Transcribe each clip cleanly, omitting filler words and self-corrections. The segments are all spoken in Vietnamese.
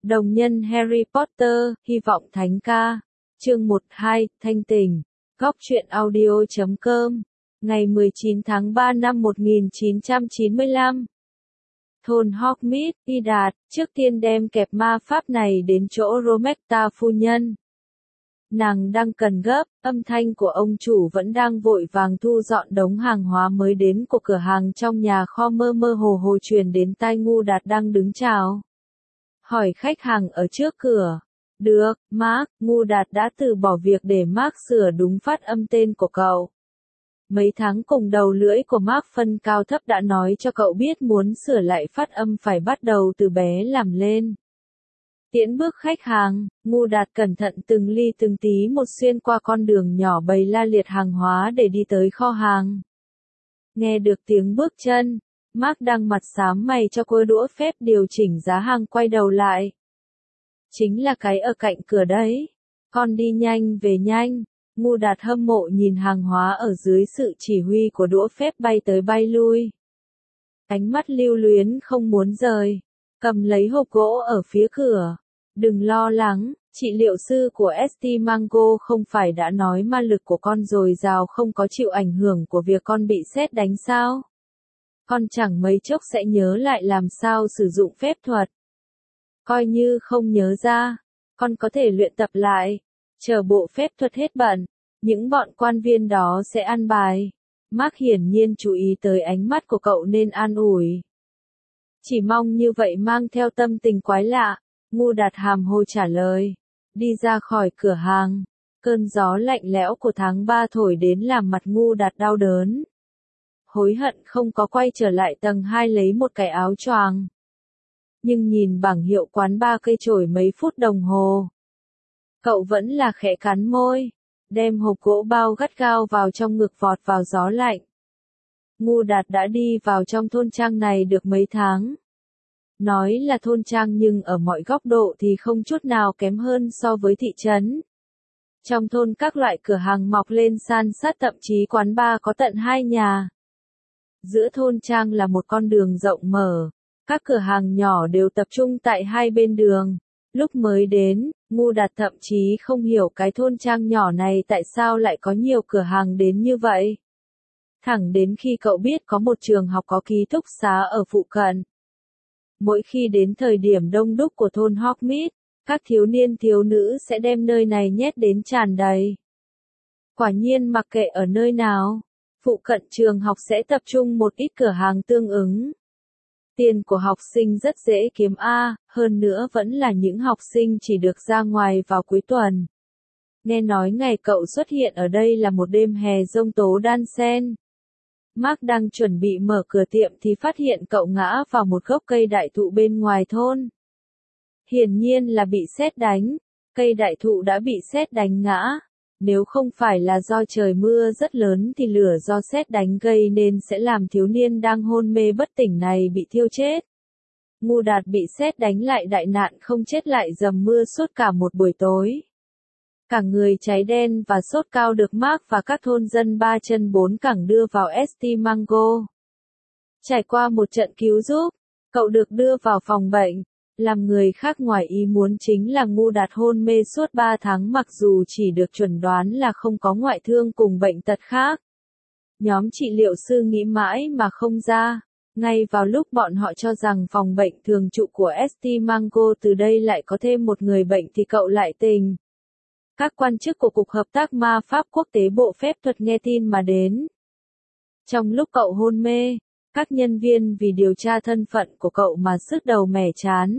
Đồng nhân Harry Potter, hy vọng thánh ca. Chương 1-2, Thanh tình. Góc truyện audio.com. Ngày 19 tháng 3 năm 1995. Thôn Hogsmeade, Y Đạt, trước tiên đem kẹp ma pháp này đến chỗ Romecta phu nhân. Nàng đang cần gấp, âm thanh của ông chủ vẫn đang vội vàng thu dọn đống hàng hóa mới đến của cửa hàng trong nhà kho mơ mơ hồ hồ truyền đến tai Ngu Đạt đang đứng chào hỏi khách hàng ở trước cửa. Được, Mark, Ngu Đạt đã từ bỏ việc để Mark sửa đúng phát âm tên của cậu. Mấy tháng cùng đầu lưỡi của Mark phân cao thấp đã nói cho cậu biết muốn sửa lại phát âm phải bắt đầu từ bé làm lên. Tiễn bước khách hàng, Ngu Đạt cẩn thận từng ly từng tí một xuyên qua con đường nhỏ bày la liệt hàng hóa để đi tới kho hàng. Nghe được tiếng bước chân, Mark đang mặt xám mày cho cô đũa phép điều chỉnh giá hàng quay đầu lại. Chính là cái ở cạnh cửa đấy. Con đi nhanh về nhanh. Ngu Đạt hâm mộ nhìn hàng hóa ở dưới sự chỉ huy của đũa phép bay tới bay lui. Ánh mắt lưu luyến không muốn rời. Cầm lấy hộp gỗ ở phía cửa. Đừng lo lắng, trị liệu sư của St. Mango không phải đã nói ma lực của con dồi dào không có chịu ảnh hưởng của việc con bị sét đánh sao? Con chẳng mấy chốc sẽ nhớ lại làm sao sử dụng phép thuật. Coi như không nhớ ra, con có thể luyện tập lại. Chờ bộ phép thuật hết bận, những bọn quan viên đó sẽ ăn bài. Mark hiển nhiên chú ý tới ánh mắt của cậu nên an ủi. Chỉ mong như vậy mang theo tâm tình quái lạ, Ngu Đạt hàm hồ trả lời. Đi ra khỏi cửa hàng, cơn gió lạnh lẽo của tháng 3 thổi đến làm mặt Ngu Đạt đau đớn. Hối hận không có quay trở lại tầng 2 lấy một cái áo choàng. Nhưng nhìn bảng hiệu quán bar cây chổi mấy phút đồng hồ. Cậu vẫn là khẽ cắn môi, đem hộp gỗ bao gắt gao vào trong ngực vọt vào gió lạnh. Ngu Đạt đã đi vào trong thôn trang này được mấy tháng. Nói là thôn trang nhưng ở mọi góc độ thì không chút nào kém hơn so với thị trấn. Trong thôn các loại cửa hàng mọc lên san sát, thậm chí quán bar có tận 2 nhà. Giữa thôn trang là một con đường rộng mở, các cửa hàng nhỏ đều tập trung tại hai bên đường. Lúc mới đến, Ngu Đạt thậm chí không hiểu cái thôn trang nhỏ này tại sao lại có nhiều cửa hàng đến như vậy. Thẳng đến khi cậu biết có một trường học có ký túc xá ở phụ cận. Mỗi khi đến thời điểm đông đúc của thôn Hogsmeade, các thiếu niên thiếu nữ sẽ đem nơi này nhét đến tràn đầy. Quả nhiên mặc kệ ở nơi nào, phụ cận trường học sẽ tập trung một ít cửa hàng tương ứng. Tiền của học sinh rất dễ kiếm hơn nữa vẫn là những học sinh chỉ được ra ngoài vào cuối tuần. Nghe nói ngày cậu xuất hiện ở đây là một đêm hè giông tố đan xen. Mark đang chuẩn bị mở cửa tiệm thì phát hiện cậu ngã vào một gốc cây đại thụ bên ngoài thôn. Hiển nhiên là bị sét đánh, cây đại thụ đã bị sét đánh ngã. Nếu không phải là do trời mưa rất lớn thì lửa do sét đánh gây nên sẽ làm thiếu niên đang hôn mê bất tỉnh này bị thiêu chết. Ngu Đạt bị sét đánh lại đại nạn không chết lại dầm mưa suốt cả một buổi tối. Cả người cháy đen và sốt cao được Mark và các thôn dân 3 chân 4 cẳng đưa vào St. Mango. Trải qua một trận cứu giúp, cậu được đưa vào phòng bệnh. Làm người khác ngoài ý muốn chính là Ngu Đạt hôn mê suốt 3 tháng mặc dù chỉ được chuẩn đoán là không có ngoại thương cùng bệnh tật khác. Nhóm trị liệu sư nghĩ mãi mà không ra. Ngay vào lúc bọn họ cho rằng phòng bệnh thường trụ của St. Mango từ đây lại có thêm một người bệnh thì cậu lại tình. Các quan chức của Cục Hợp tác Ma pháp Quốc tế Bộ Phép thuật nghe tin mà đến. Trong lúc cậu hôn mê, các nhân viên vì điều tra thân phận của cậu mà sứt đầu mẻ chán.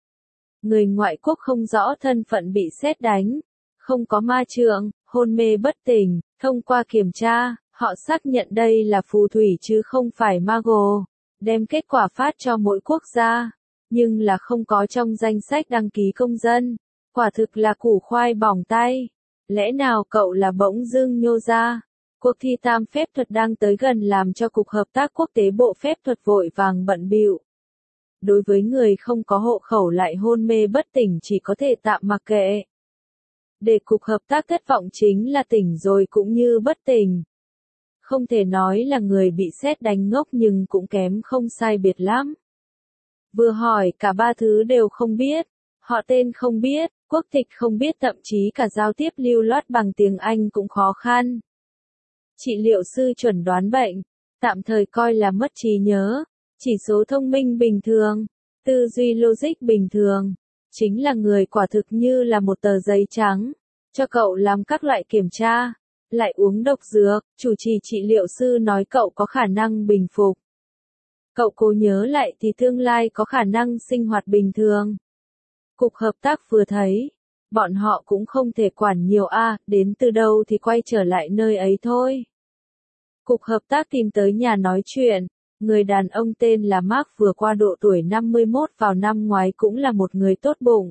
Người ngoại quốc không rõ thân phận bị sét đánh, không có ma trượng, hôn mê bất tỉnh, thông qua kiểm tra, họ xác nhận đây là phù thủy chứ không phải mago, đem kết quả phát cho mỗi quốc gia, nhưng là không có trong danh sách đăng ký công dân, quả thực là củ khoai bỏng tay. Lẽ nào cậu là bỗng dưng nhô ra? Cuộc thi tam phép thuật đang tới gần làm cho Cục Hợp tác Quốc tế Bộ Phép thuật vội vàng bận bịu. Đối với người không có hộ khẩu lại hôn mê bất tỉnh chỉ có thể tạm mặc kệ. Để Cục Hợp tác thất vọng chính là tỉnh rồi cũng như bất tỉnh. Không thể nói là người bị sét đánh ngốc nhưng cũng kém không sai biệt lắm. Vừa hỏi cả ba thứ đều không biết, Họ tên không biết, quốc tịch không biết, thậm chí cả giao tiếp lưu loát bằng tiếng Anh cũng khó khăn. Trị liệu sư chuẩn đoán bệnh, tạm thời coi là mất trí nhớ, chỉ số thông minh bình thường, tư duy logic bình thường, chính là người quả thực như là một tờ giấy trắng, cho cậu làm các loại kiểm tra, lại uống độc dược, chủ trì trị liệu sư nói cậu có khả năng bình phục. Cậu cố nhớ lại thì tương lai có khả năng sinh hoạt bình thường. Cục hợp tác vừa thấy, bọn họ cũng không thể quản nhiều đến từ đâu thì quay trở lại nơi ấy thôi. Cục hợp tác tìm tới nhà nói chuyện, người đàn ông tên là Mark vừa qua độ tuổi 51 vào năm ngoái cũng là một người tốt bụng.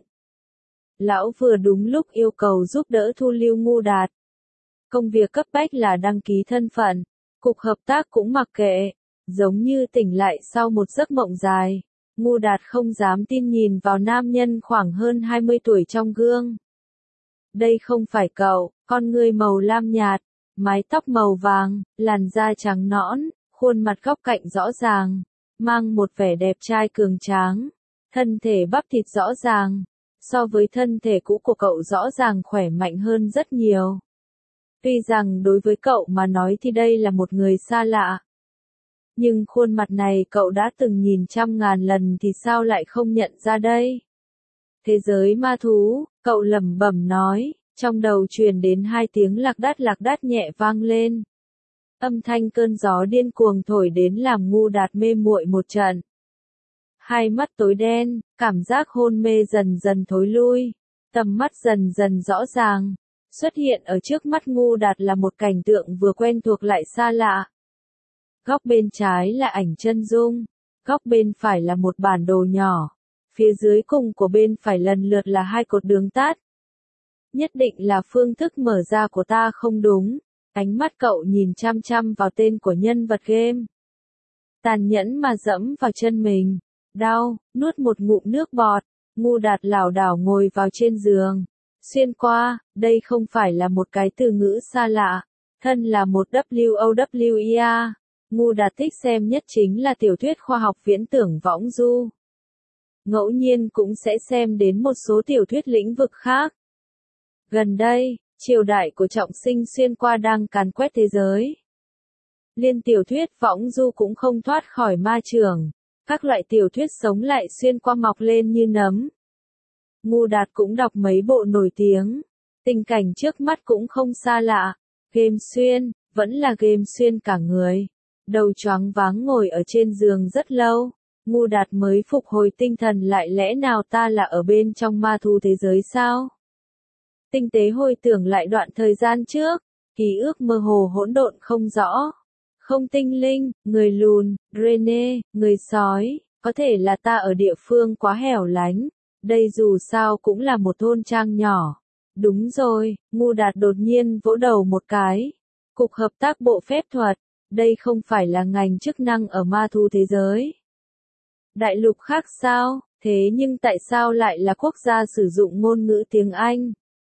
Lão vừa đúng lúc yêu cầu giúp đỡ thu lưu Ngu Đạt. Công việc cấp bách là đăng ký thân phận, cục hợp tác cũng mặc kệ, giống như tỉnh lại sau một giấc mộng dài. Ngu Đạt không dám tin nhìn vào nam nhân khoảng hơn 20 tuổi trong gương. Đây không phải cậu, con ngươi màu lam nhạt, mái tóc màu vàng, làn da trắng nõn, khuôn mặt góc cạnh rõ ràng, mang một vẻ đẹp trai cường tráng, thân thể bắp thịt rõ ràng, so với thân thể cũ của cậu rõ ràng khỏe mạnh hơn rất nhiều. Tuy rằng đối với cậu mà nói thì đây là một người xa lạ. Nhưng khuôn mặt này cậu đã từng nhìn trăm ngàn lần thì sao lại không nhận ra đây? Thế giới ma thú, cậu lẩm bẩm nói, trong đầu truyền đến hai tiếng lạc đát nhẹ vang lên. Âm thanh cơn gió điên cuồng thổi đến làm Ngu Đạt mê muội một trận. Hai mắt tối đen, cảm giác hôn mê dần dần thối lui, tầm mắt dần dần rõ ràng. Xuất hiện ở trước mắt Ngu Đạt là một cảnh tượng vừa quen thuộc lại xa lạ. Góc bên trái là ảnh chân dung, góc bên phải là một bản đồ nhỏ, phía dưới cùng của bên phải lần lượt là hai cột đường tắt. Nhất định là phương thức mở ra của ta không đúng, ánh mắt cậu nhìn chăm chăm vào tên của nhân vật game. Tàn nhẫn mà dẫm vào chân mình, đau, nuốt một ngụm nước bọt, Ngu Đạt lảo đảo ngồi vào trên giường. Xuyên qua, đây không phải là một cái từ ngữ xa lạ, thân là một WOWER. Ngu Đạt thích xem nhất chính là tiểu thuyết khoa học viễn tưởng võng du. Ngẫu nhiên cũng sẽ xem đến một số tiểu thuyết lĩnh vực khác. Gần đây, triều đại của trọng sinh xuyên qua đang càn quét thế giới. Liên tiểu thuyết võng du cũng không thoát khỏi ma trường, các loại tiểu thuyết sống lại xuyên qua mọc lên như nấm. Ngu Đạt cũng đọc mấy bộ nổi tiếng, tình cảnh trước mắt cũng không xa lạ, game xuyên, vẫn là game xuyên cả người. Đầu choáng váng ngồi ở trên giường rất lâu, Ngu Đạt mới phục hồi tinh thần lại, lẽ nào ta là ở bên trong ma thú thế giới sao? Tinh tế hồi tưởng lại đoạn thời gian trước, ký ức mơ hồ hỗn độn không rõ. Không tinh linh, người lùn, Rene, người sói, có thể là ta ở địa phương quá hẻo lánh, đây dù sao cũng là một thôn trang nhỏ. Đúng rồi, Ngu Đạt đột nhiên vỗ đầu một cái. Cục hợp tác bộ phép thuật, đây không phải là ngành chức năng ở ma thú thế giới. Đại lục khác sao, thế nhưng tại sao lại là quốc gia sử dụng ngôn ngữ tiếng Anh?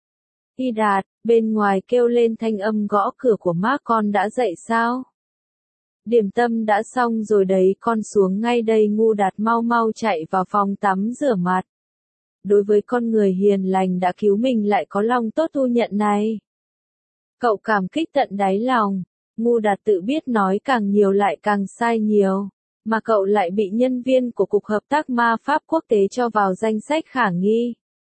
Y Đạt, bên ngoài kêu lên thanh âm gõ cửa của Mark, con đã dậy sao? Điểm tâm đã xong rồi đấy, con xuống ngay đây. Ngu Đạt mau mau chạy vào phòng tắm rửa mặt. Đối với con người hiền lành đã cứu mình lại có lòng tốt thu nhận này. Cậu cảm kích tận đáy lòng. Ngu Đạt tự biết nói càng nhiều lại càng sai nhiều, mà cậu lại bị nhân viên của Cục Hợp tác Ma Pháp Quốc tế cho vào danh sách khả nghi.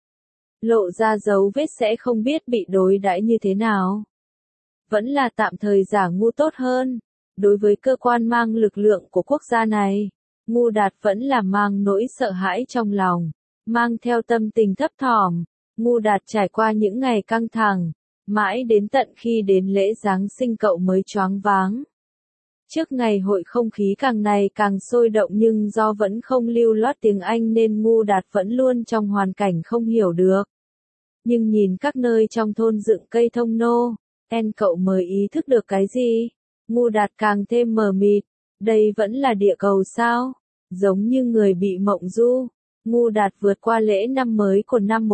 Lộ ra dấu vết sẽ không biết bị đối đãi như thế nào. Vẫn là tạm thời giả ngu tốt hơn. Đối với cơ quan mang lực lượng của quốc gia này, Ngu Đạt vẫn là mang nỗi sợ hãi trong lòng, mang theo tâm tình thấp thỏm. Ngu Đạt trải qua những ngày căng thẳng, mãi đến tận khi đến lễ Giáng sinh cậu mới choáng váng. Trước ngày hội không khí càng ngày càng sôi động, nhưng do vẫn không lưu loát tiếng Anh nên Ngu Đạt vẫn luôn trong hoàn cảnh không hiểu được. Nhưng nhìn các nơi trong thôn dựng cây thông nô, cậu mới ý thức được cái gì? Ngu Đạt càng thêm mờ mịt, đây vẫn là địa cầu sao? Giống như người bị mộng du. Ngu Đạt vượt qua lễ năm mới của năm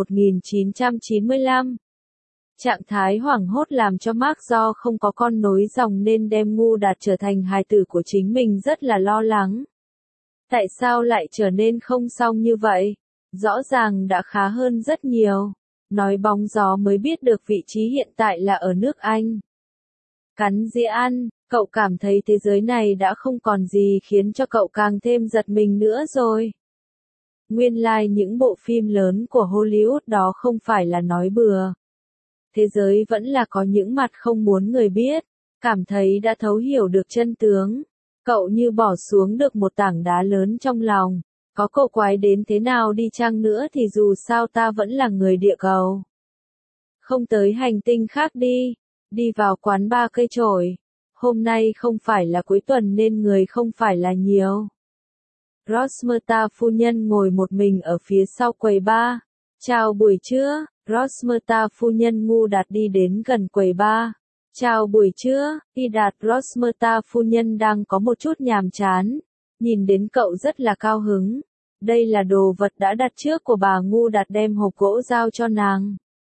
1995. Trạng thái hoảng hốt làm cho Mark do không có con nối dòng nên đem Ngu Đạt trở thành hài tử của chính mình rất là lo lắng. Tại sao lại trở nên không xong như vậy? rõ ràng đã khá hơn rất nhiều. Nói bóng gió mới biết được vị trí hiện tại là ở nước Anh. Cắn dĩa ăn, cậu cảm thấy thế giới này đã không còn gì khiến cho cậu càng thêm giật mình nữa rồi. Nguyên lai những bộ phim lớn của Hollywood đó không phải là nói bừa. Thế giới vẫn là có những mặt không muốn người biết, cảm thấy đã thấu hiểu được chân tướng. Cậu như bỏ xuống được một tảng đá lớn trong lòng. Có cổ quái đến thế nào đi chăng nữa thì dù sao ta vẫn là người địa cầu. Không tới hành tinh khác đi. Đi vào quán bar cây chổi. Hôm nay không phải là cuối tuần nên người không phải là nhiều. Rosmerta phu nhân ngồi một mình ở phía sau quầy bar. Chào buổi trưa, Rosmerta phu nhân ngu đạt đi đến gần quầy bar. Chào buổi trưa, y đạt. Rosmerta phu nhân đang có một chút nhàm chán. Nhìn đến cậu rất là cao hứng. Đây là đồ vật đã đặt trước của bà ngu đạt đem hộp gỗ giao cho nàng.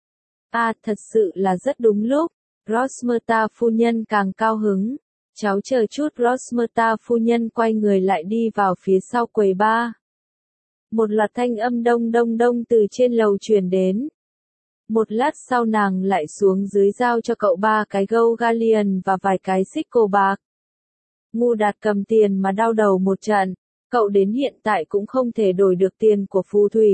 Thật sự là rất đúng lúc. Rosmerta phu nhân càng cao hứng. Cháu chờ chút. Rosmerta phu nhân quay người lại đi vào phía sau quầy bar. Một loạt thanh âm đông đông đông từ trên lầu truyền đến. Một lát sau nàng lại xuống dưới giao cho cậu 3 cái gold galleon và vài cái xích cổ bạc. Ngu đạt cầm tiền mà đau đầu một trận. Cậu đến hiện tại cũng không thể đổi được tiền của phù thủy.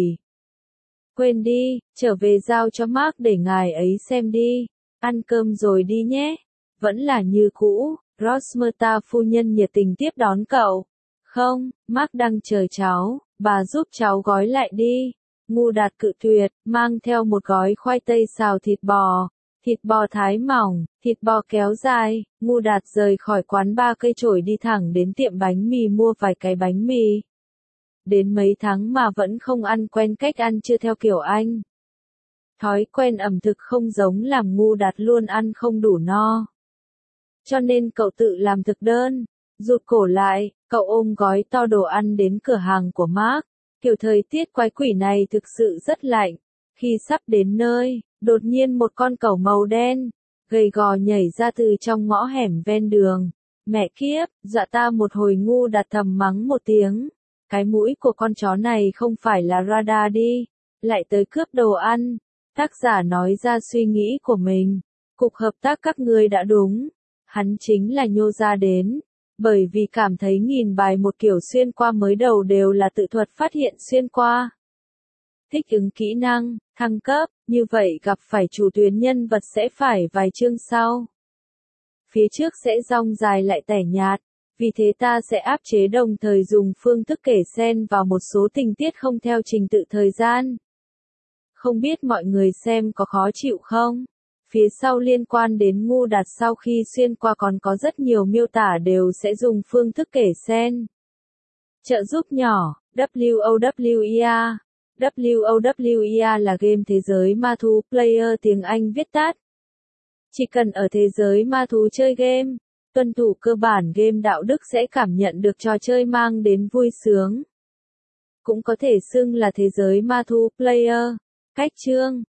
Quên đi, trở về giao cho Mark để ngài ấy xem đi. Ăn cơm rồi đi nhé. Vẫn là như cũ. Rosmerta phu nhân nhiệt tình tiếp đón cậu. Không, Mark đang chờ cháu, bà giúp cháu gói lại đi. Ngu đạt cự tuyệt, mang theo một gói khoai tây xào thịt bò thái mỏng, thịt bò kéo dài. Ngu đạt rời khỏi quán bar cây chổi đi thẳng đến tiệm bánh mì mua vài cái bánh mì. Đến mấy tháng mà vẫn không ăn quen cách ăn chưa theo kiểu Anh. Thói quen ẩm thực không giống làm ngu đạt luôn ăn không đủ no. Cho nên cậu tự làm thực đơn. Rụt cổ lại, cậu ôm gói to đồ ăn đến cửa hàng của Mark. Kiểu thời tiết quái quỷ này thực sự rất lạnh. Khi sắp đến nơi, đột nhiên một con cẩu màu đen, gầy gò nhảy ra từ trong ngõ hẻm ven đường. Mẹ kiếp, dọa ta một hồi. Ngu đạt thầm mắng một tiếng. Cái mũi của con chó này không phải là radar đi. Lại tới cướp đồ ăn. Tác giả nói ra suy nghĩ của mình. Cục hợp tác các ngươi đã đúng. Hắn chính là nhô ra đến. Bởi vì cảm thấy nghìn bài một kiểu xuyên qua mới đầu đều là tự thuật phát hiện xuyên qua. Thích ứng kỹ năng, thăng cấp, như vậy gặp phải chủ tuyến nhân vật sẽ phải vài chương sau. Phía trước sẽ dong dài lại tẻ nhạt, vì thế ta sẽ áp chế đồng thời dùng phương thức kể xen vào một số tình tiết không theo trình tự thời gian. Không biết mọi người xem có khó chịu không? Phía sau liên quan đến ngu đạt sau khi xuyên qua còn có rất nhiều miêu tả đều sẽ dùng phương thức kể xen. Trợ giúp nhỏ, WOWER. WOWER là game thế giới ma thú player tiếng Anh viết tắt. Chỉ cần ở thế giới ma thú chơi game, tuân thủ cơ bản game đạo đức sẽ cảm nhận được trò chơi mang đến vui sướng. Cũng có thể xưng là thế giới ma thú player. Cách chương